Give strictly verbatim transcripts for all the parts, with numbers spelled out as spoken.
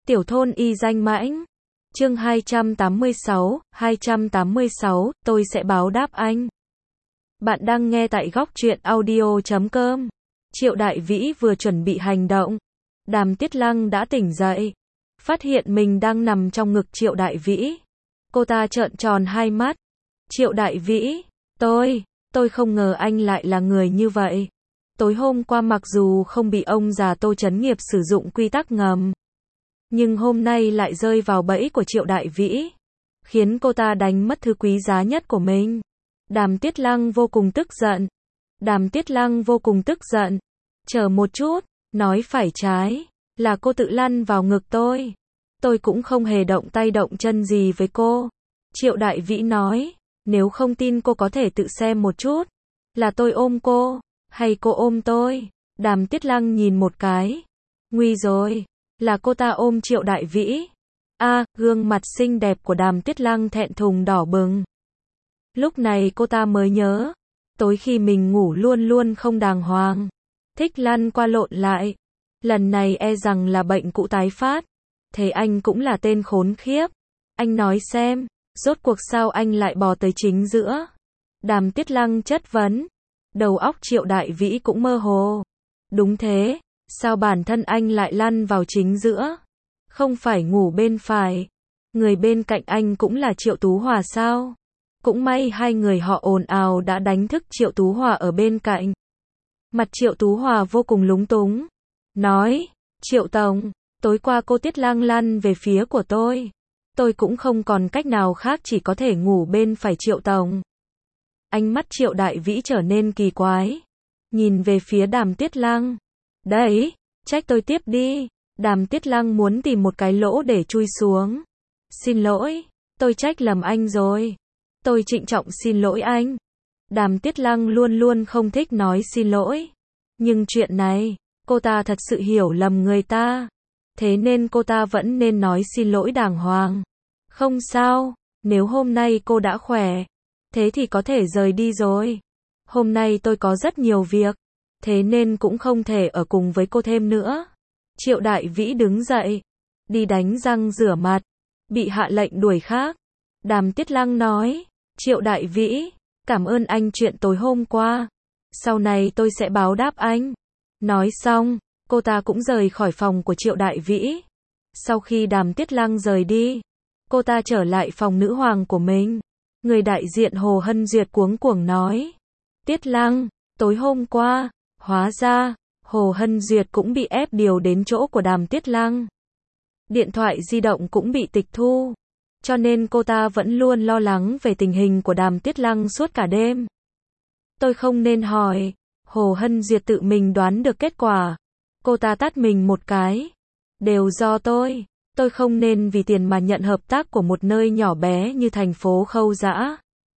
Tiểu thôn y danh mãnh. Chương hai trăm tám mươi sáu, hai trăm tám mươi sáu, tôi sẽ báo đáp anh. Bạn đang nghe tại góc truyện audio chấm com. Triệu Đại Vĩ vừa chuẩn bị hành động. Đàm Tiết Lăng đã tỉnh dậy. Phát hiện mình đang nằm trong ngực Triệu Đại Vĩ. Cô ta trợn tròn hai mắt. Triệu Đại Vĩ, tôi, tôi không ngờ anh lại là người như vậy. Tối hôm qua mặc dù không bị ông già Tô Chấn Nghiệp sử dụng quy tắc ngầm, nhưng hôm nay lại rơi vào bẫy của Triệu Đại Vĩ, khiến cô ta đánh mất thứ quý giá nhất của mình. Đàm Tiết Lăng vô cùng tức giận. Đàm Tiết Lăng vô cùng tức giận. Chờ một chút, nói phải trái, là cô tự lăn vào ngực tôi. Tôi cũng không hề động tay động chân gì với cô. Triệu Đại Vĩ nói, nếu không tin cô có thể tự xem một chút. Là tôi ôm cô, hay cô ôm tôi? Đàm Tiết Lăng nhìn một cái. Nguy rồi, là cô ta ôm Triệu Đại Vĩ. A, à, gương mặt xinh đẹp của Đàm Tiết Lăng thẹn thùng đỏ bừng. Lúc này cô ta mới nhớ, tối khi mình ngủ luôn luôn không đàng hoàng, thích lăn qua lộn lại. Lần này e rằng là bệnh cũ tái phát. Thế anh cũng là tên khốn khiếp. Anh nói xem, rốt cuộc sao anh lại bò tới chính giữa? Đàm Tiết Lăng chất vấn. Đầu óc Triệu Đại Vĩ cũng mơ hồ. Đúng thế, sao bản thân anh lại lăn vào chính giữa? Không phải ngủ bên phải. Người bên cạnh anh cũng là Triệu Tú Hòa sao? Cũng may hai người họ ồn ào đã đánh thức Triệu Tú Hòa ở bên cạnh. Mặt Triệu Tú Hòa vô cùng lúng túng. Nói, Triệu Tổng, tối qua cô Tiết Lăng lăn về phía của tôi. Tôi cũng không còn cách nào khác, chỉ có thể ngủ bên phải Triệu Tổng. Ánh mắt Triệu Đại Vĩ trở nên kỳ quái. Nhìn về phía Đàm Tiết Lăng. Đấy, trách tôi tiếp đi. Đàm Tiết Lăng muốn tìm một cái lỗ để chui xuống. Xin lỗi, tôi trách lầm anh rồi. Tôi trịnh trọng xin lỗi anh. Đàm Tiết Lăng luôn luôn không thích nói xin lỗi. Nhưng chuyện này, cô ta thật sự hiểu lầm người ta. Thế nên cô ta vẫn nên nói xin lỗi đàng hoàng. Không sao, nếu hôm nay cô đã khỏe, thế thì có thể rời đi rồi. Hôm nay tôi có rất nhiều việc, thế nên cũng không thể ở cùng với cô thêm nữa. Triệu Đại Vĩ đứng dậy, đi đánh răng rửa mặt, bị hạ lệnh đuổi khác. Đàm Tiết Lăng nói, Triệu Đại Vĩ, cảm ơn anh chuyện tối hôm qua. Sau này tôi sẽ báo đáp anh. Nói xong, cô ta cũng rời khỏi phòng của Triệu Đại Vĩ. Sau khi Đàm Tiết Lăng rời đi, cô ta trở lại phòng nữ hoàng của mình. Người đại diện Hồ Hân Duyệt cuống cuồng nói, Tiết Lăng, tối hôm qua, hóa ra, Hồ Hân Duyệt cũng bị ép điều đến chỗ của Đàm Tiết Lăng. Điện thoại di động cũng bị tịch thu, cho nên cô ta vẫn luôn lo lắng về tình hình của Đàm Tiết Lăng suốt cả đêm. Tôi không nên hỏi. Hồ Hân Duyệt tự mình đoán được kết quả. Cô ta tát mình một cái. Đều do tôi. Tôi không nên vì tiền mà nhận hợp tác của một nơi nhỏ bé như thành phố Khâu Dã.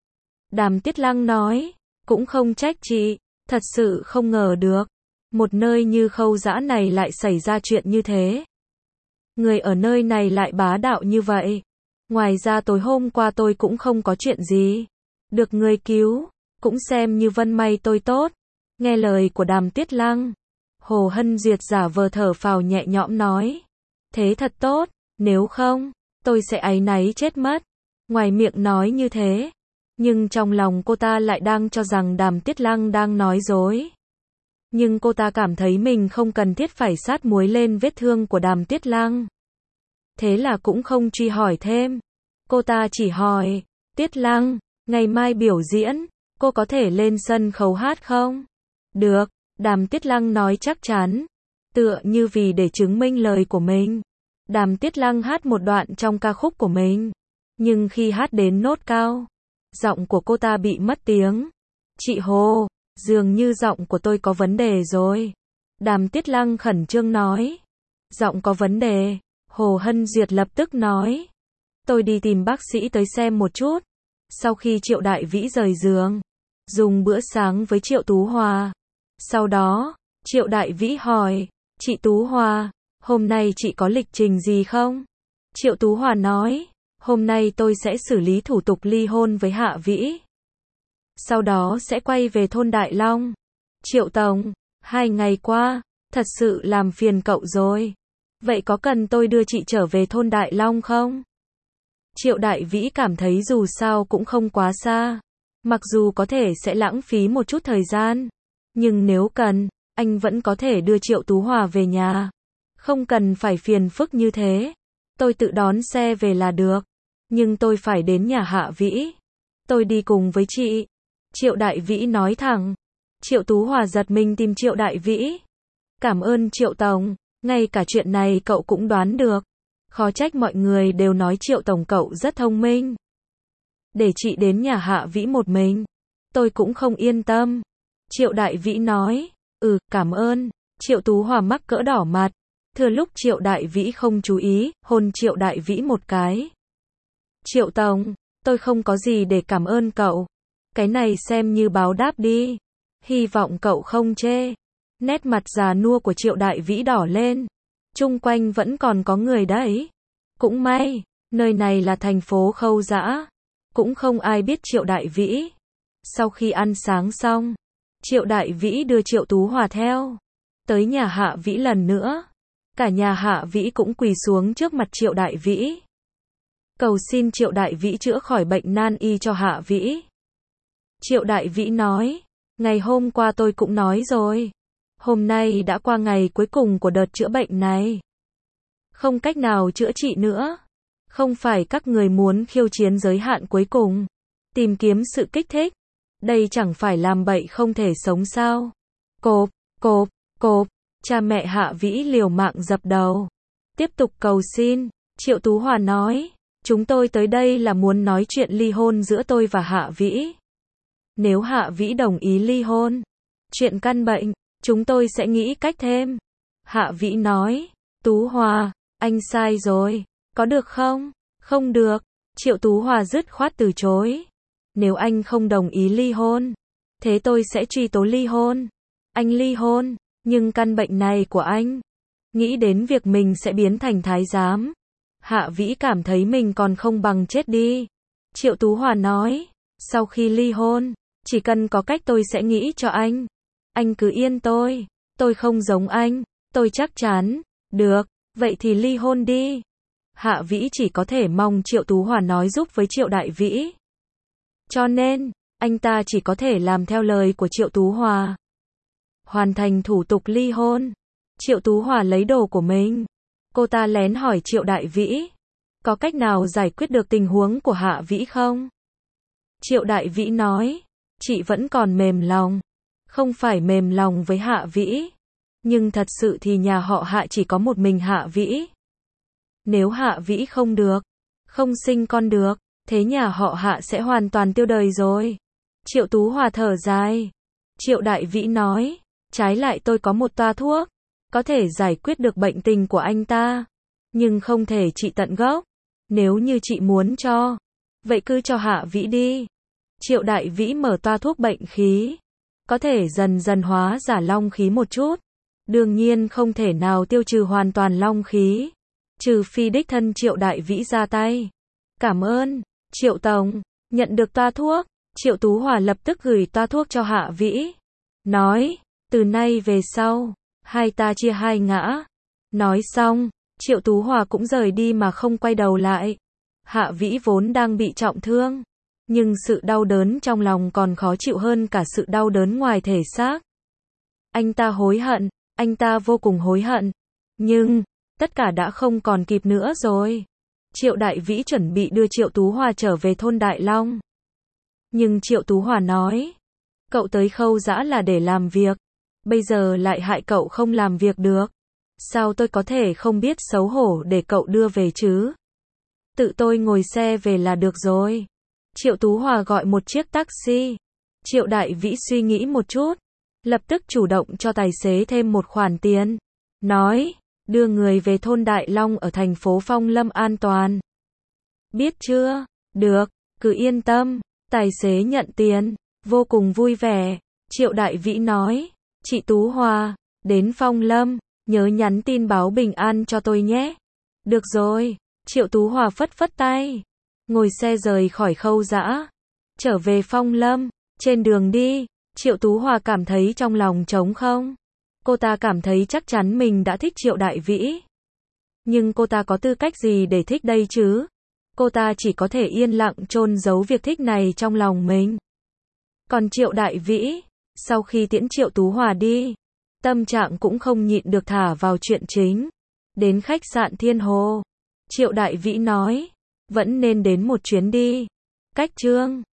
Đàm Tiết Lăng nói, cũng không trách chị, thật sự không ngờ được. Một nơi như Khâu Dã này lại xảy ra chuyện như thế. Người ở nơi này lại bá đạo như vậy. Ngoài ra tối hôm qua tôi cũng không có chuyện gì. Được người cứu, cũng xem như vân may tôi tốt. Nghe lời của Đàm Tiết Lăng, Hồ Hân Duyệt giả vờ thở phào nhẹ nhõm nói. Thế thật tốt, nếu không, tôi sẽ áy náy chết mất. Ngoài miệng nói như thế, nhưng trong lòng cô ta lại đang cho rằng Đàm Tiết Lăng đang nói dối. Nhưng cô ta cảm thấy mình không cần thiết phải sát muối lên vết thương của Đàm Tiết Lăng. Thế là cũng không truy hỏi thêm. Cô ta chỉ hỏi, Tiết Lăng, ngày mai biểu diễn, cô có thể lên sân khấu hát không? Được, Đàm Tiết Lăng nói chắc chắn. Tựa như vì để chứng minh lời của mình. Đàm Tiết Lăng hát một đoạn trong ca khúc của mình. Nhưng khi hát đến nốt cao, giọng của cô ta bị mất tiếng. Chị Hồ, dường như giọng của tôi có vấn đề rồi. Đàm Tiết Lăng khẩn trương nói. Giọng có vấn đề. Hồ Hân Duyệt lập tức nói. Tôi đi tìm bác sĩ tới xem một chút. Sau khi Triệu Đại Vĩ rời giường, dùng bữa sáng với Triệu Tú Hòa. Sau đó, Triệu Đại Vĩ hỏi, chị Tú Hòa, hôm nay chị có lịch trình gì không? Triệu Tú Hòa nói, hôm nay tôi sẽ xử lý thủ tục ly hôn với Hạ Vĩ. Sau đó sẽ quay về thôn Đại Long. Triệu Tổng, hai ngày qua, thật sự làm phiền cậu rồi. Vậy có cần tôi đưa chị trở về thôn Đại Long không? Triệu Đại Vĩ cảm thấy dù sao cũng không quá xa. Mặc dù có thể sẽ lãng phí một chút thời gian. Nhưng nếu cần, anh vẫn có thể đưa Triệu Tú Hòa về nhà. Không cần phải phiền phức như thế. Tôi tự đón xe về là được. Nhưng tôi phải đến nhà Hạ Vĩ. Tôi đi cùng với chị. Triệu Đại Vĩ nói thẳng. Triệu Tú Hòa giật mình tìm Triệu Đại Vĩ. Cảm ơn Triệu Tổng. Ngay cả chuyện này cậu cũng đoán được. Khó trách mọi người đều nói Triệu Tổng cậu rất thông minh. Để chị đến nhà Hạ Vĩ một mình. Tôi cũng không yên tâm. Triệu Đại Vĩ nói. Ừ, cảm ơn. Triệu Tú Hòa mắc cỡ đỏ mặt. Thừa lúc Triệu Đại Vĩ không chú ý, hôn Triệu Đại Vĩ một cái. Triệu Tổng, tôi không có gì để cảm ơn cậu. Cái này xem như báo đáp đi. Hy vọng cậu không chê. Nét mặt già nua của Triệu Đại Vĩ đỏ lên. Chung quanh vẫn còn có người đấy. Cũng may, nơi này là thành phố Khâu Dã. Cũng không ai biết Triệu Đại Vĩ. Sau khi ăn sáng xong, Triệu Đại Vĩ đưa Triệu Tú Hòa theo. Tới nhà Hạ Vĩ lần nữa. Cả nhà Hạ Vĩ cũng quỳ xuống trước mặt Triệu Đại Vĩ. Cầu xin Triệu Đại Vĩ chữa khỏi bệnh nan y cho Hạ Vĩ. Triệu Đại Vĩ nói. Ngày hôm qua tôi cũng nói rồi. Hôm nay đã qua ngày cuối cùng của đợt chữa bệnh này. Không cách nào chữa trị nữa. Không phải các người muốn khiêu chiến giới hạn cuối cùng. Tìm kiếm sự kích thích. Đây chẳng phải làm bậy không thể sống sao. Cộp, cộp, cộp. Cha mẹ Hạ Vĩ liều mạng dập đầu. Tiếp tục cầu xin. Triệu Tú Hòa nói. Chúng tôi tới đây là muốn nói chuyện ly hôn giữa tôi và Hạ Vĩ. Nếu Hạ Vĩ đồng ý ly hôn, chuyện căn bệnh, chúng tôi sẽ nghĩ cách thêm. Hạ Vĩ nói. Tú Hòa, anh sai rồi. Có được không? Không được. Triệu Tú Hòa dứt khoát từ chối. Nếu anh không đồng ý ly hôn, thế tôi sẽ truy tố ly hôn. Anh ly hôn, nhưng căn bệnh này của anh. Nghĩ đến việc mình sẽ biến thành thái giám. Hạ Vĩ cảm thấy mình còn không bằng chết đi. Triệu Tú Hòa nói. Sau khi ly hôn, chỉ cần có cách tôi sẽ nghĩ cho anh. Anh cứ yên tôi. Tôi không giống anh. Tôi chắc chắn. Được, vậy thì ly hôn đi. Hạ Vĩ chỉ có thể mong Triệu Tú Hòa nói giúp với Triệu Đại Vĩ. Cho nên, anh ta chỉ có thể làm theo lời của Triệu Tú Hòa. Hoàn thành thủ tục ly hôn. Triệu Tú Hòa lấy đồ của mình. Cô ta lén hỏi Triệu Đại Vĩ. Có cách nào giải quyết được tình huống của Hạ Vĩ không? Triệu Đại Vĩ nói. Chị vẫn còn mềm lòng. Không phải mềm lòng với Hạ Vĩ. Nhưng thật sự thì nhà họ Hạ chỉ có một mình Hạ Vĩ. Nếu Hạ Vĩ không được, không sinh con được, thế nhà họ Hạ sẽ hoàn toàn tiêu đời rồi. Triệu Tú Hòa thở dài. Triệu Đại Vĩ nói. Trái lại tôi có một toa thuốc. Có thể giải quyết được bệnh tình của anh ta. Nhưng không thể trị tận gốc. Nếu như chị muốn cho, vậy cứ cho Hạ Vĩ đi. Triệu Đại Vĩ mở toa thuốc bệnh khí. Có thể dần dần hóa giả long khí một chút. Đương nhiên không thể nào tiêu trừ hoàn toàn long khí. Trừ phi đích thân Triệu Đại Vĩ ra tay. Cảm ơn, Triệu Tổng. Nhận được toa thuốc, Triệu Tú Hòa lập tức gửi toa thuốc cho Hạ Vĩ. Nói, từ nay về sau, hai ta chia hai ngã. Nói xong, Triệu Tú Hòa cũng rời đi mà không quay đầu lại. Hạ Vĩ vốn đang bị trọng thương. Nhưng sự đau đớn trong lòng còn khó chịu hơn cả sự đau đớn ngoài thể xác. Anh ta hối hận, anh ta vô cùng hối hận. Nhưng, tất cả đã không còn kịp nữa rồi. Triệu Đại Vĩ chuẩn bị đưa Triệu Tú Hòa trở về thôn Đại Long. Nhưng Triệu Tú Hòa nói, cậu tới Khâu Dã là để làm việc. Bây giờ lại hại cậu không làm việc được. Sao tôi có thể không biết xấu hổ để cậu đưa về chứ? Tự tôi ngồi xe về là được rồi. Triệu Tú Hòa gọi một chiếc taxi. Triệu Đại Vĩ suy nghĩ một chút. Lập tức chủ động cho tài xế thêm một khoản tiền. Nói, đưa người về thôn Đại Long ở thành phố Phong Lâm an toàn. Biết chưa? Được, cứ yên tâm. Tài xế nhận tiền, vô cùng vui vẻ. Triệu Đại Vĩ nói, chị Tú Hòa, đến Phong Lâm, nhớ nhắn tin báo bình an cho tôi nhé. Được rồi, Triệu Tú Hòa phất phất tay. Ngồi xe rời khỏi Khâu Dã. Trở về Phong Lâm, trên đường đi, Triệu Tú Hòa cảm thấy trong lòng trống không. Cô ta cảm thấy chắc chắn mình đã thích Triệu Đại Vĩ. Nhưng cô ta có tư cách gì để thích đây chứ? Cô ta chỉ có thể yên lặng chôn giấu việc thích này trong lòng mình. Còn Triệu Đại Vĩ, sau khi tiễn Triệu Tú Hòa đi, tâm trạng cũng không nhịn được thả vào chuyện chính. Đến khách sạn Thiên Hồ, Triệu Đại Vĩ nói, vẫn nên đến một chuyến đi. Cách Trương